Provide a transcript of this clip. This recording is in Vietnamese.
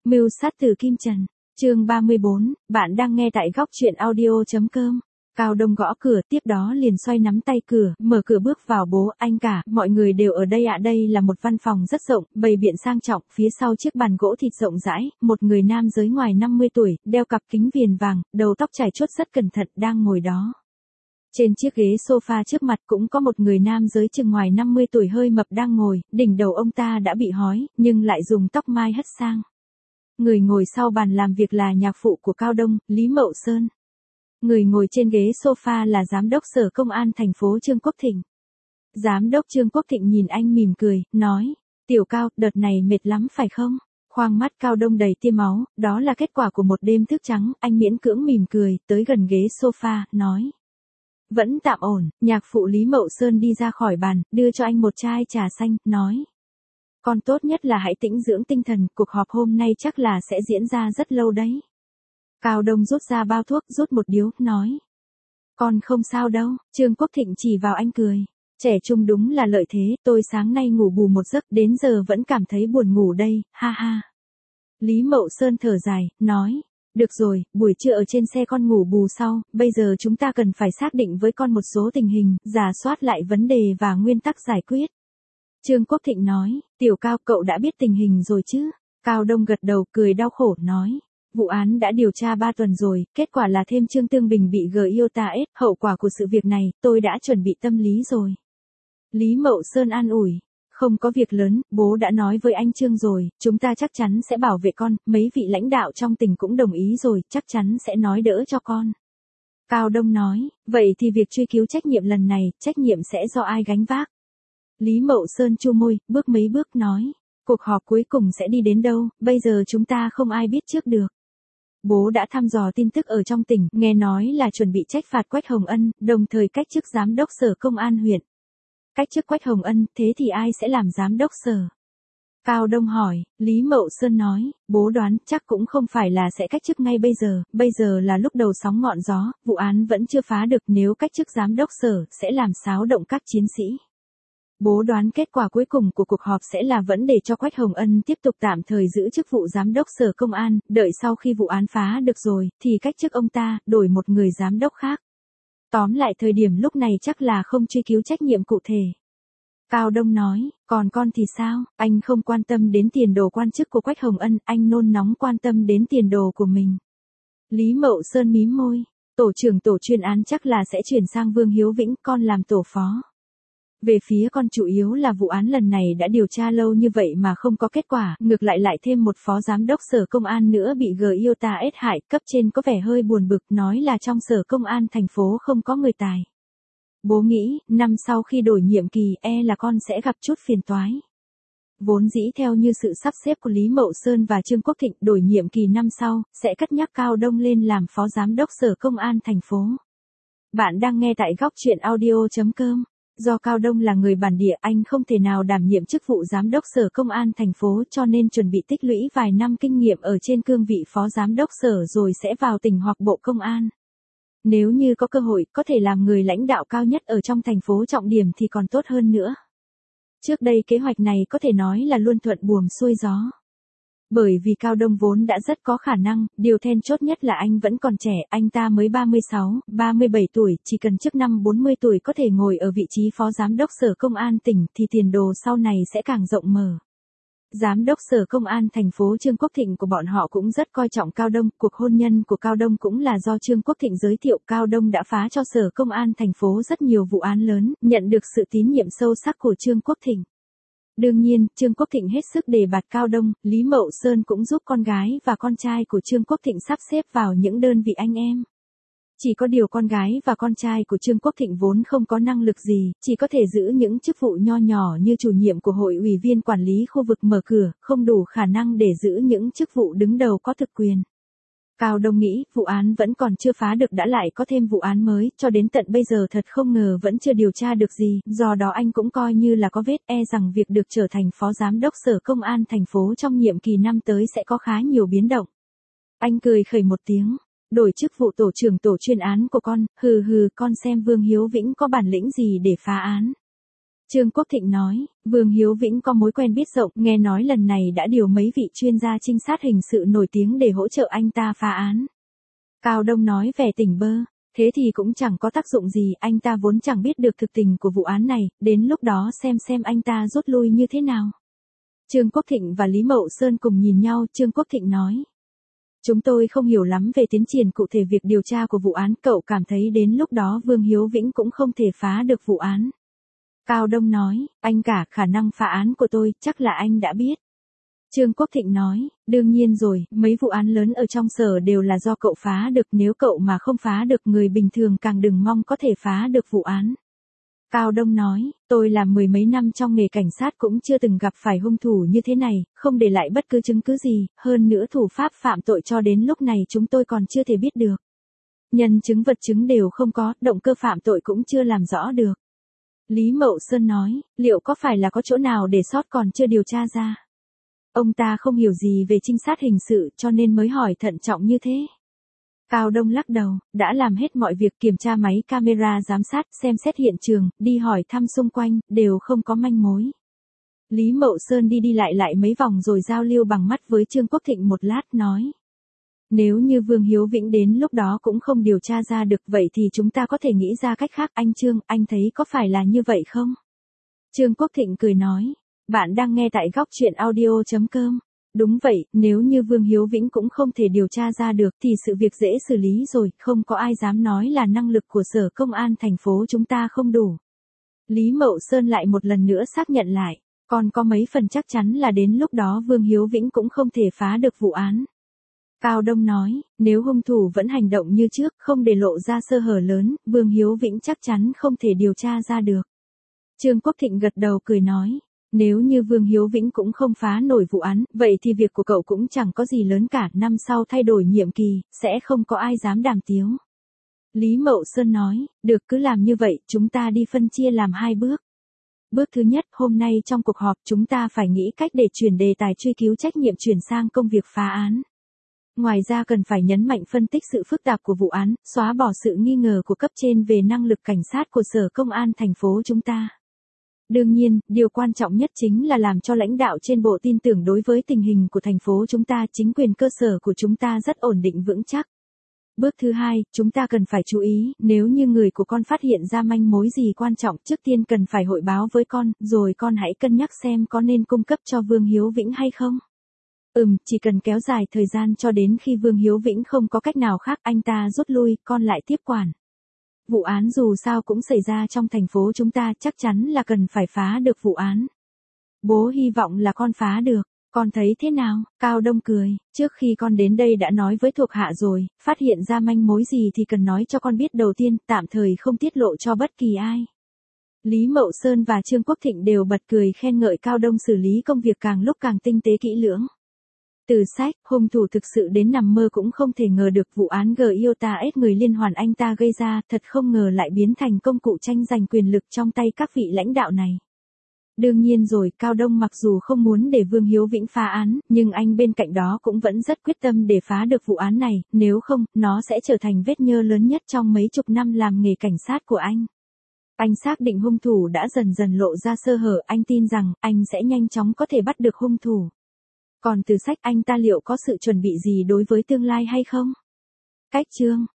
Mưu sát từ Kim Trần. Chương 34, bạn đang nghe tại góc truyện audio.com. Cao Đông gõ cửa, tiếp đó liền xoay nắm tay cửa, mở cửa bước vào. Bố, anh cả, mọi người đều ở đây ạ. Đây là một văn phòng rất rộng, bày biện sang trọng, phía sau chiếc bàn gỗ thịt rộng rãi, một người nam giới ngoài 50 tuổi, đeo cặp kính viền vàng, đầu tóc chải chuốt rất cẩn thận, đang ngồi đó. Trên chiếc ghế sofa trước mặt cũng có một người nam giới chừng ngoài 50 tuổi hơi mập đang ngồi, đỉnh đầu ông ta đã bị hói, nhưng lại dùng tóc mai hất sang. Người ngồi sau bàn làm việc là nhạc phụ của Cao Đông, Lý Mậu Sơn. Người ngồi trên ghế sofa là Giám đốc Sở Công an thành phố Trương Quốc Thịnh. Giám đốc Trương Quốc Thịnh nhìn anh mỉm cười, nói, Tiểu Cao, đợt này mệt lắm phải không? Khoang mắt Cao Đông đầy tia máu, đó là kết quả của một đêm thức trắng, anh miễn cưỡng mỉm cười, tới gần ghế sofa, nói. Vẫn tạm ổn, nhạc phụ Lý Mậu Sơn đi ra khỏi bàn, đưa cho anh một chai trà xanh, nói. Con tốt nhất là hãy tĩnh dưỡng tinh thần, cuộc họp hôm nay chắc là sẽ diễn ra rất lâu đấy. Cao Đông rút ra bao thuốc, rút một điếu, nói. Con không sao đâu, Trương Quốc Thịnh chỉ vào anh cười. Trẻ trung đúng là lợi thế, tôi sáng nay ngủ bù một giấc, đến giờ vẫn cảm thấy buồn ngủ đây, ha ha. Lý Mậu Sơn thở dài, nói. Được rồi, buổi trưa ở trên xe con ngủ bù sau, bây giờ chúng ta cần phải xác định với con một số tình hình, rà soát lại vấn đề và nguyên tắc giải quyết. Trương Quốc Thịnh nói, Tiểu Cao, cậu đã biết tình hình rồi chứ? Cao Đông gật đầu, cười đau khổ, nói. Vụ án đã điều tra 3 tuần rồi, kết quả là thêm Trương Tương Bình bị GIOTA-S, hậu quả của sự việc này, tôi đã chuẩn bị tâm lý rồi. Lý Mậu Sơn an ủi. Không có việc lớn, bố đã nói với anh Trương rồi, chúng ta chắc chắn sẽ bảo vệ con, mấy vị lãnh đạo trong tỉnh cũng đồng ý rồi, chắc chắn sẽ nói đỡ cho con. Cao Đông nói, vậy thì việc truy cứu trách nhiệm lần này, trách nhiệm sẽ do ai gánh vác? Lý Mậu Sơn chu môi, bước mấy bước nói, cuộc họp cuối cùng sẽ đi đến đâu, bây giờ chúng ta không ai biết trước được. Bố đã thăm dò tin tức ở trong tỉnh, nghe nói là chuẩn bị trách phạt Quách Hồng Ân, đồng thời cách chức giám đốc Sở Công an huyện. Cách chức Quách Hồng Ân, thế thì ai sẽ làm giám đốc sở? Cao Đông hỏi, Lý Mậu Sơn nói, bố đoán chắc cũng không phải là sẽ cách chức ngay bây giờ là lúc đầu sóng ngọn gió, vụ án vẫn chưa phá được, nếu cách chức giám đốc sở sẽ làm xáo động các chiến sĩ. Bố đoán kết quả cuối cùng của cuộc họp sẽ là vẫn để cho Quách Hồng Ân tiếp tục tạm thời giữ chức vụ giám đốc Sở Công an, đợi sau khi vụ án phá được rồi, thì cách chức ông ta, đổi một người giám đốc khác. Tóm lại thời điểm lúc này chắc là không truy cứu trách nhiệm cụ thể. Cao Đông nói, còn con thì sao, anh không quan tâm đến tiền đồ quan chức của Quách Hồng Ân, anh nôn nóng quan tâm đến tiền đồ của mình. Lý Mậu Sơn mím môi, tổ trưởng tổ chuyên án chắc là sẽ chuyển sang Vương Hiếu Vĩnh, con làm tổ phó. Về phía con chủ yếu là vụ án lần này đã điều tra lâu như vậy mà không có kết quả, ngược lại thêm một phó giám đốc Sở Công an nữa bị GIOTA-S hại, cấp trên có vẻ hơi buồn bực, nói là trong Sở Công an thành phố không có người tài. Bố nghĩ, năm sau khi đổi nhiệm kỳ, là con sẽ gặp chút phiền toái. Vốn dĩ theo như sự sắp xếp của Lý Mậu Sơn và Trương Quốc Thịnh, đổi nhiệm kỳ năm sau, sẽ cất nhắc Cao Đông lên làm phó giám đốc Sở Công an thành phố. Bạn đang nghe tại góc truyện audio.com. Do Cao Đông là người bản địa, anh không thể nào đảm nhiệm chức vụ giám đốc Sở Công an thành phố, cho nên chuẩn bị tích lũy vài năm kinh nghiệm ở trên cương vị phó giám đốc sở rồi sẽ vào tỉnh hoặc bộ công an. Nếu như có cơ hội, có thể làm người lãnh đạo cao nhất ở trong thành phố trọng điểm thì còn tốt hơn nữa. Trước đây kế hoạch này có thể nói là luôn thuận buồm xuôi gió. Bởi vì Cao Đông vốn đã rất có khả năng, điều then chốt nhất là anh vẫn còn trẻ, anh ta mới 36, 37 tuổi, chỉ cần trước năm 40 tuổi có thể ngồi ở vị trí phó giám đốc Sở Công an tỉnh thì tiền đồ sau này sẽ càng rộng mở. Giám đốc Sở Công an thành phố Trương Quốc Thịnh của bọn họ cũng rất coi trọng Cao Đông, cuộc hôn nhân của Cao Đông cũng là do Trương Quốc Thịnh giới thiệu. Cao Đông đã phá cho Sở Công an thành phố rất nhiều vụ án lớn, nhận được sự tín nhiệm sâu sắc của Trương Quốc Thịnh. Đương nhiên, Trương Quốc Thịnh hết sức đề bạt Cao Đông, Lý Mậu Sơn cũng giúp con gái và con trai của Trương Quốc Thịnh sắp xếp vào những đơn vị anh em. Chỉ có điều con gái và con trai của Trương Quốc Thịnh vốn không có năng lực gì, chỉ có thể giữ những chức vụ nho nhỏ như chủ nhiệm của hội ủy viên quản lý khu vực mở cửa, không đủ khả năng để giữ những chức vụ đứng đầu có thực quyền. Cao Đông nghĩ, vụ án vẫn còn chưa phá được đã lại có thêm vụ án mới, cho đến tận bây giờ thật không ngờ vẫn chưa điều tra được gì, do đó anh cũng coi như là có vết, rằng việc được trở thành phó giám đốc Sở Công an thành phố trong nhiệm kỳ năm tới sẽ có khá nhiều biến động. Anh cười khẩy một tiếng, đổi chức vụ tổ trưởng tổ chuyên án của con, hừ, con xem Vương Hiếu Vĩnh có bản lĩnh gì để phá án. Trương Quốc Thịnh nói, Vương Hiếu Vĩnh có mối quen biết rộng, nghe nói lần này đã điều mấy vị chuyên gia trinh sát hình sự nổi tiếng để hỗ trợ anh ta phá án. Cao Đông nói vẻ tỉnh bơ, thế thì cũng chẳng có tác dụng gì, anh ta vốn chẳng biết được thực tình của vụ án này, đến lúc đó xem anh ta rút lui như thế nào. Trương Quốc Thịnh và Lý Mậu Sơn cùng nhìn nhau, Trương Quốc Thịnh nói. Chúng tôi không hiểu lắm về tiến triển cụ thể việc điều tra của vụ án, cậu cảm thấy đến lúc đó Vương Hiếu Vĩnh cũng không thể phá được vụ án. Cao Đông nói, anh cả khả năng phá án của tôi, chắc là anh đã biết. Trương Quốc Thịnh nói, đương nhiên rồi, mấy vụ án lớn ở trong sở đều là do cậu phá được, nếu cậu mà không phá được người bình thường càng đừng mong có thể phá được vụ án. Cao Đông nói, tôi làm mười mấy năm trong nghề cảnh sát cũng chưa từng gặp phải hung thủ như thế này, không để lại bất cứ chứng cứ gì, hơn nữa thủ pháp phạm tội cho đến lúc này chúng tôi còn chưa thể biết được. Nhân chứng vật chứng đều không có, động cơ phạm tội cũng chưa làm rõ được. Lý Mậu Sơn nói, liệu có phải là có chỗ nào để sót còn chưa điều tra ra? Ông ta không hiểu gì về trinh sát hình sự cho nên mới hỏi thận trọng như thế. Cao Đông lắc đầu, đã làm hết mọi việc kiểm tra máy camera giám sát, xem xét hiện trường, đi hỏi thăm xung quanh, đều không có manh mối. Lý Mậu Sơn đi lại mấy vòng rồi giao lưu bằng mắt với Trương Quốc Thịnh một lát nói. Nếu như Vương Hiếu Vĩnh đến lúc đó cũng không điều tra ra được vậy thì chúng ta có thể nghĩ ra cách khác. Anh Trương, anh thấy có phải là như vậy không? Trương Quốc Thịnh cười nói, bạn đang nghe tại góc truyện audio.com. Đúng vậy, nếu như Vương Hiếu Vĩnh cũng không thể điều tra ra được thì sự việc dễ xử lý rồi, không có ai dám nói là năng lực của sở công an thành phố chúng ta không đủ. Lý Mậu Sơn lại một lần nữa xác nhận lại, còn có mấy phần chắc chắn là đến lúc đó Vương Hiếu Vĩnh cũng không thể phá được vụ án. Cao Đông nói, nếu hung thủ vẫn hành động như trước, không để lộ ra sơ hở lớn, Vương Hiếu Vĩnh chắc chắn không thể điều tra ra được. Trương Quốc Thịnh gật đầu cười nói, nếu như Vương Hiếu Vĩnh cũng không phá nổi vụ án, vậy thì việc của cậu cũng chẳng có gì lớn cả, năm sau thay đổi nhiệm kỳ, sẽ không có ai dám đàm tiếu. Lý Mậu Sơn nói, được cứ làm như vậy, chúng ta đi phân chia làm hai bước. Bước thứ nhất, hôm nay trong cuộc họp chúng ta phải nghĩ cách để chuyển đề tài truy cứu trách nhiệm chuyển sang công việc phá án. Ngoài ra cần phải nhấn mạnh phân tích sự phức tạp của vụ án, xóa bỏ sự nghi ngờ của cấp trên về năng lực cảnh sát của sở công an thành phố chúng ta. Đương nhiên, điều quan trọng nhất chính là làm cho lãnh đạo trên bộ tin tưởng đối với tình hình của thành phố chúng ta, chính quyền cơ sở của chúng ta rất ổn định vững chắc. Bước thứ hai, chúng ta cần phải chú ý, nếu như người của con phát hiện ra manh mối gì quan trọng, trước tiên cần phải hội báo với con, rồi con hãy cân nhắc xem có nên cung cấp cho Vương Hiếu Vĩnh hay không. Chỉ cần kéo dài thời gian cho đến khi Vương Hiếu Vĩnh không có cách nào khác, anh ta rút lui, con lại tiếp quản. Vụ án dù sao cũng xảy ra trong thành phố chúng ta, chắc chắn là cần phải phá được vụ án. Bố hy vọng là con phá được, con thấy thế nào? Cao Đông cười, trước khi con đến đây đã nói với thuộc hạ rồi, phát hiện ra manh mối gì thì cần nói cho con biết đầu tiên, tạm thời không tiết lộ cho bất kỳ ai. Lý Mậu Sơn và Trương Quốc Thịnh đều bật cười khen ngợi Cao Đông xử lý công việc càng lúc càng tinh tế kỹ lưỡng. Từ sách, hung thủ thực sự đến nằm mơ cũng không thể ngờ được vụ án Giota ép người liên hoàn anh ta gây ra, thật không ngờ lại biến thành công cụ tranh giành quyền lực trong tay các vị lãnh đạo này. Đương nhiên rồi, Cao Đông mặc dù không muốn để Vương Hiếu Vĩnh phá án, nhưng anh bên cạnh đó cũng vẫn rất quyết tâm để phá được vụ án này, nếu không, nó sẽ trở thành vết nhơ lớn nhất trong mấy chục năm làm nghề cảnh sát của anh. Anh xác định hung thủ đã dần dần lộ ra sơ hở, anh tin rằng, anh sẽ nhanh chóng có thể bắt được hung thủ. Còn từ sách anh ta liệu có sự chuẩn bị gì đối với tương lai hay không? Cách chương